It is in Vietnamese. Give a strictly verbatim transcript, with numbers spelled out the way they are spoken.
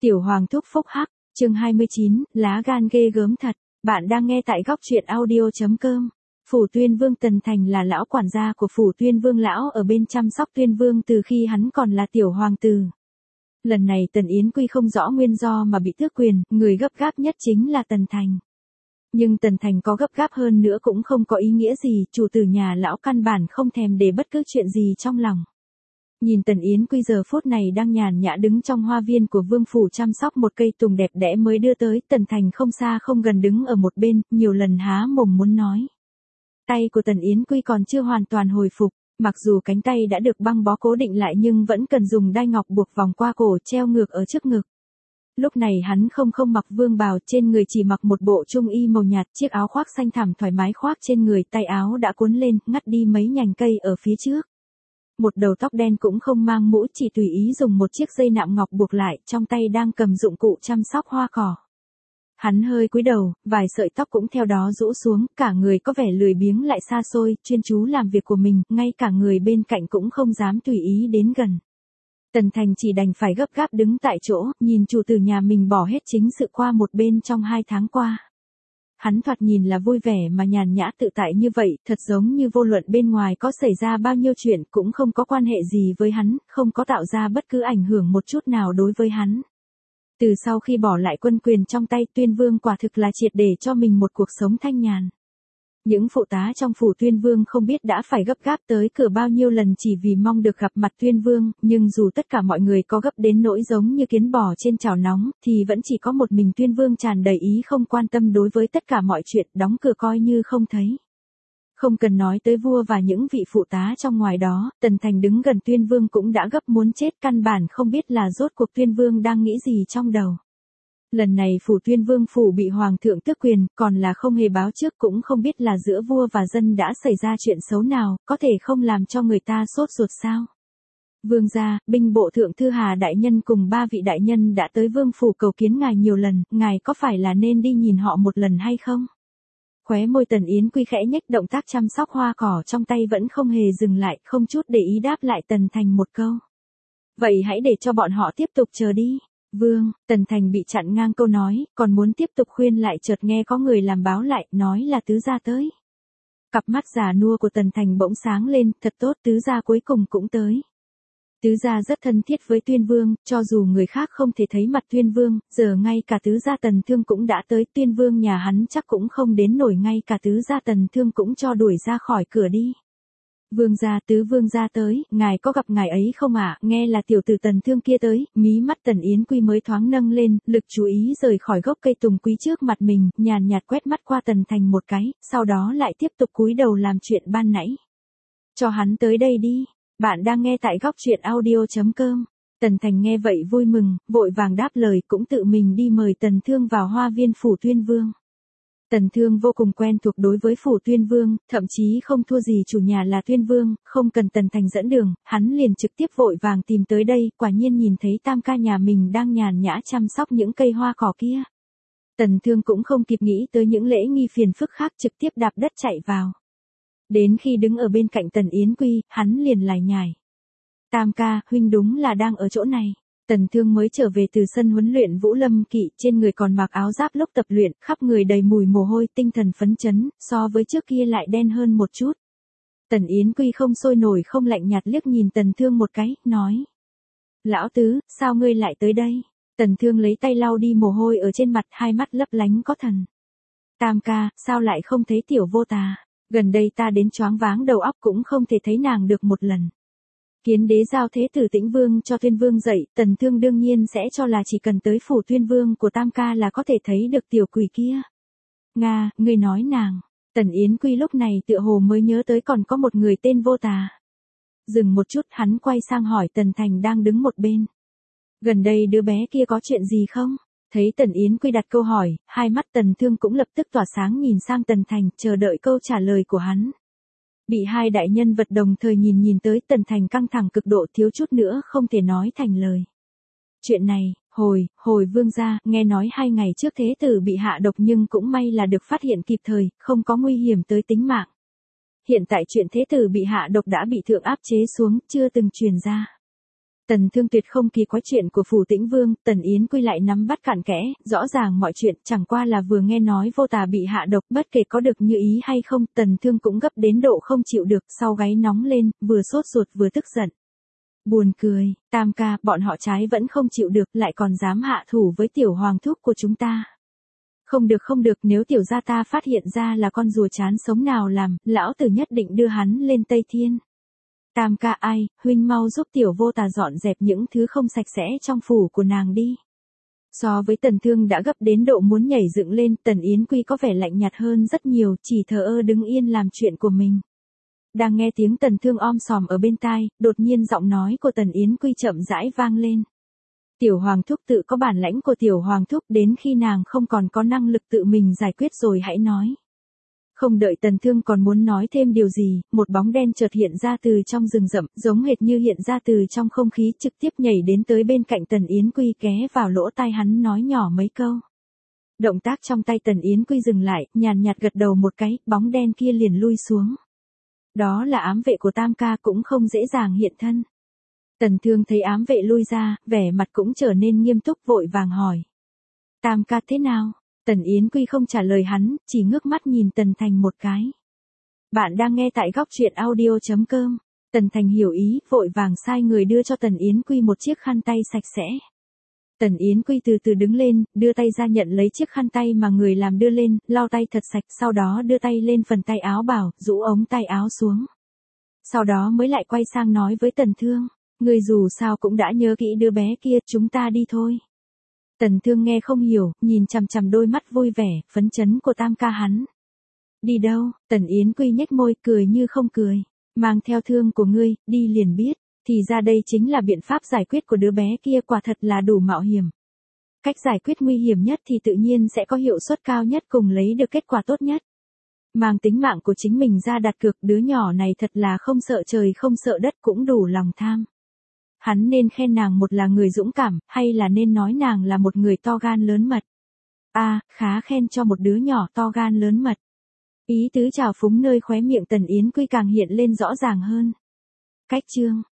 Tiểu Hoàng thúc phúc hắc, chương hai mươi chín, lá gan ghê gớm thật. Bạn đang nghe tại góc truyện audio.com. Phủ Tuyên Vương Tần Thành là lão quản gia của Phủ Tuyên Vương lão ở bên chăm sóc Tuyên Vương từ khi hắn còn là tiểu hoàng tử. Lần này Tần Yến Quy không rõ nguyên do mà bị tước quyền, người gấp gáp nhất chính là Tần Thành. Nhưng Tần Thành có gấp gáp hơn nữa cũng không có ý nghĩa gì, chủ tử nhà lão căn bản không thèm để bất cứ chuyện gì trong lòng. Nhìn Tần Yến Quy giờ phút này đang nhàn nhã đứng trong hoa viên của vương phủ chăm sóc một cây tùng đẹp đẽ mới đưa tới, Tần Thành không xa không gần đứng ở một bên, nhiều lần há mồm muốn nói. Tay của Tần Yến Quy còn chưa hoàn toàn hồi phục, mặc dù cánh tay đã được băng bó cố định lại nhưng vẫn cần dùng đai ngọc buộc vòng qua cổ treo ngược ở trước ngực. Lúc này hắn không không mặc vương bào, trên người chỉ mặc một bộ trung y màu nhạt, chiếc áo khoác xanh thẳm thoải mái khoác trên người, tay áo đã cuốn lên, ngắt đi mấy nhành cây ở phía trước. Một đầu tóc đen cũng không mang mũ, chỉ tùy ý dùng một chiếc dây nạm ngọc buộc lại, trong tay đang cầm dụng cụ chăm sóc hoa cỏ. Hắn hơi cúi đầu, vài sợi tóc cũng theo đó rũ xuống, cả người có vẻ lười biếng lại xa xôi, chuyên chú làm việc của mình, ngay cả người bên cạnh cũng không dám tùy ý đến gần. Tần Thành chỉ đành phải gấp gáp đứng tại chỗ, nhìn chủ tử nhà mình bỏ hết chính sự qua một bên trong hai tháng qua. Hắn thoạt nhìn là vui vẻ mà nhàn nhã tự tại như vậy, thật giống như vô luận bên ngoài có xảy ra bao nhiêu chuyện cũng không có quan hệ gì với hắn, không có tạo ra bất cứ ảnh hưởng một chút nào đối với hắn. Từ sau khi bỏ lại quân quyền trong tay, Tuyên Vương quả thực là triệt để cho mình một cuộc sống thanh nhàn. Những phụ tá trong phủ Tuyên Vương không biết đã phải gấp gáp tới cửa bao nhiêu lần chỉ vì mong được gặp mặt Tuyên Vương, nhưng dù tất cả mọi người có gấp đến nỗi giống như kiến bò trên chảo nóng, thì vẫn chỉ có một mình Tuyên Vương tràn đầy ý không quan tâm đối với tất cả mọi chuyện, đóng cửa coi như không thấy. Không cần nói tới vua và những vị phụ tá trong ngoài đó, Tần Thành đứng gần Tuyên Vương cũng đã gấp muốn chết, căn bản không biết là rốt cuộc Tuyên Vương đang nghĩ gì trong đầu. Lần này phủ Tuyên Vương phủ bị hoàng thượng tước quyền, còn là không hề báo trước, cũng không biết là giữa vua và dân đã xảy ra chuyện xấu nào, có thể không làm cho người ta sốt ruột sao? Vương gia, binh bộ thượng thư Hà đại nhân cùng ba vị đại nhân đã tới vương phủ cầu kiến ngài nhiều lần, ngài có phải là nên đi nhìn họ một lần hay không? Khóe môi Tần Yến Quy khẽ nhếch, động tác chăm sóc hoa cỏ trong tay vẫn không hề dừng lại, không chút để ý đáp lại Tần Thành một câu. Vậy hãy để cho bọn họ tiếp tục chờ đi. Vương, Tần Thành bị chặn ngang câu nói, còn muốn tiếp tục khuyên lại chợt nghe có người làm báo lại, nói là tứ gia tới. Cặp mắt già nua của Tần Thành bỗng sáng lên, thật tốt, tứ gia cuối cùng cũng tới. Tứ gia rất thân thiết với Tuyên Vương, cho dù người khác không thể thấy mặt Tuyên Vương, giờ ngay cả tứ gia Tần Thương cũng đã tới, Tuyên Vương nhà hắn chắc cũng không đến nổi, ngay cả tứ gia Tần Thương cũng cho đuổi ra khỏi cửa đi. Vương gia, tứ vương gia tới, ngài có gặp ngài ấy không ạ? À? Nghe là tiểu tử Tần Thương kia tới, mí mắt Tần Yến Quy mới thoáng nâng lên, lực chú ý rời khỏi gốc cây tùng quý trước mặt mình, nhàn nhạt quét mắt qua Tần Thành một cái, sau đó lại tiếp tục cúi đầu làm chuyện ban nãy. Cho hắn tới đây đi. Bạn đang nghe tại góc truyện audio.com. Tần Thành nghe vậy vui mừng, vội vàng đáp lời, cũng tự mình đi mời Tần Thương vào hoa viên phủ Tuyên Vương. Tần Thương vô cùng quen thuộc đối với phủ Tuyên Vương, thậm chí không thua gì chủ nhà là Tuyên Vương, không cần Tần Thành dẫn đường, hắn liền trực tiếp vội vàng tìm tới đây, quả nhiên nhìn thấy tam ca nhà mình đang nhàn nhã chăm sóc những cây hoa cỏ kia. Tần Thương cũng không kịp nghĩ tới những lễ nghi phiền phức khác, trực tiếp đạp đất chạy vào. Đến khi đứng ở bên cạnh Tần Yến Quy, hắn liền lải nhải. Tam ca, huynh đúng là đang ở chỗ này. Tần Thương mới trở về từ sân huấn luyện Vũ Lâm Kỵ, trên người còn mặc áo giáp lúc tập luyện, khắp người đầy mùi mồ hôi, tinh thần phấn chấn, so với trước kia lại đen hơn một chút. Tần Yến Quy không sôi nổi không lạnh nhạt liếc nhìn Tần Thương một cái, nói. Lão tứ, sao ngươi lại tới đây? Tần Thương lấy tay lau đi mồ hôi ở trên mặt, hai mắt lấp lánh có thần. Tam ca, sao lại không thấy tiểu vô tà? Gần đây ta đến choáng váng đầu óc cũng không thể thấy nàng được một lần. Kiến đế giao thế tử Tĩnh Vương cho Tuyên Vương dạy, Tần Thương đương nhiên sẽ cho là chỉ cần tới phủ Tuyên Vương của tam ca là có thể thấy được tiểu quỷ kia. Nga, ngươi nói nàng. Tần Yến Quy lúc này tựa hồ mới nhớ tới còn có một người tên vô tà. Dừng một chút, hắn quay sang hỏi Tần Thành đang đứng một bên. Gần đây đứa bé kia có chuyện gì không? Thấy Tần Yến Quy đặt câu hỏi, hai mắt Tần Thương cũng lập tức tỏa sáng nhìn sang Tần Thành, chờ đợi câu trả lời của hắn. Bị hai đại nhân vật đồng thời nhìn nhìn tới, Tần Thành căng thẳng cực độ, thiếu chút nữa không thể nói thành lời. Chuyện này, hồi, hồi vương gia, nghe nói hai ngày trước thế tử bị hạ độc nhưng cũng may là được phát hiện kịp thời, không có nguy hiểm tới tính mạng. Hiện tại chuyện thế tử bị hạ độc đã bị thượng áp chế xuống, chưa từng truyền ra. Tần Thương tuyệt không kỳ quái chuyện của Phủ Tĩnh Vương, Tần Yến Quy lại nắm bắt cặn kẽ, rõ ràng mọi chuyện, chẳng qua là vừa nghe nói Vô Tà bị hạ độc, bất kể có được như ý hay không, Tần Thương cũng gấp đến độ không chịu được, sau gáy nóng lên, vừa sốt ruột vừa tức giận. Buồn cười, Tam ca, bọn họ trái vẫn không chịu được, lại còn dám hạ thủ với tiểu hoàng thúc của chúng ta. Không được không được, nếu tiểu gia ta phát hiện ra là con rùa chán sống nào làm, lão tử nhất định đưa hắn lên Tây Thiên. Tam ca ai, huynh mau giúp tiểu Vô Tà dọn dẹp những thứ không sạch sẽ trong phủ của nàng đi. So với Tần Thương đã gấp đến độ muốn nhảy dựng lên, Tần Yến Quy có vẻ lạnh nhạt hơn rất nhiều, chỉ thờ ơ đứng yên làm chuyện của mình. Đang nghe tiếng Tần Thương om sòm ở bên tai, đột nhiên giọng nói của Tần Yến Quy chậm rãi vang lên. Tiểu Hoàng thúc tự có bản lãnh của tiểu Hoàng thúc, đến khi nàng không còn có năng lực tự mình giải quyết rồi hãy nói. Không đợi Tần Thương còn muốn nói thêm điều gì, một bóng đen chợt hiện ra từ trong rừng rậm, giống hệt như hiện ra từ trong không khí, trực tiếp nhảy đến tới bên cạnh Tần Yến Quy, ghé vào lỗ tai hắn nói nhỏ mấy câu. Động tác trong tay Tần Yến Quy dừng lại, nhàn nhạt gật đầu một cái, bóng đen kia liền lui xuống. Đó là ám vệ của Tam ca, cũng không dễ dàng hiện thân. Tần Thương thấy ám vệ lui ra, vẻ mặt cũng trở nên nghiêm túc, vội vàng hỏi. Tam ca thế nào? Tần Yến Quy không trả lời hắn, chỉ ngước mắt nhìn Tần Thành một cái. Bạn đang nghe tại góc truyện audio chấm com. Tần Thành hiểu ý, vội vàng sai người đưa cho Tần Yến Quy một chiếc khăn tay sạch sẽ. Tần Yến Quy từ từ đứng lên, đưa tay ra nhận lấy chiếc khăn tay mà người làm đưa lên, lau tay thật sạch, sau đó đưa tay lên phần tay áo bảo, rũ ống tay áo xuống. Sau đó mới lại quay sang nói với Tần Thương, người dù sao cũng đã nhớ kỹ đứa bé kia, chúng ta đi thôi. Tần Thương nghe không hiểu, nhìn chằm chằm đôi mắt vui vẻ, phấn chấn của Tam ca hắn. Đi đâu? Tần Yến Quy nhếch môi, cười như không cười. Mang theo thương của ngươi, đi liền biết. Thì ra đây chính là biện pháp giải quyết của đứa bé kia, quả thật là đủ mạo hiểm. Cách giải quyết nguy hiểm nhất thì tự nhiên sẽ có hiệu suất cao nhất, cùng lấy được kết quả tốt nhất. Mang tính mạng của chính mình ra đặt cược, đứa nhỏ này thật là không sợ trời không sợ đất, cũng đủ lòng tham. Hắn nên khen nàng một là người dũng cảm, hay là nên nói nàng là một người to gan lớn mật? A, à, khá khen cho một đứa nhỏ to gan lớn mật. Ý tứ trào phúng nơi khóe miệng Tần Yến Quy càng hiện lên rõ ràng hơn. Cách chương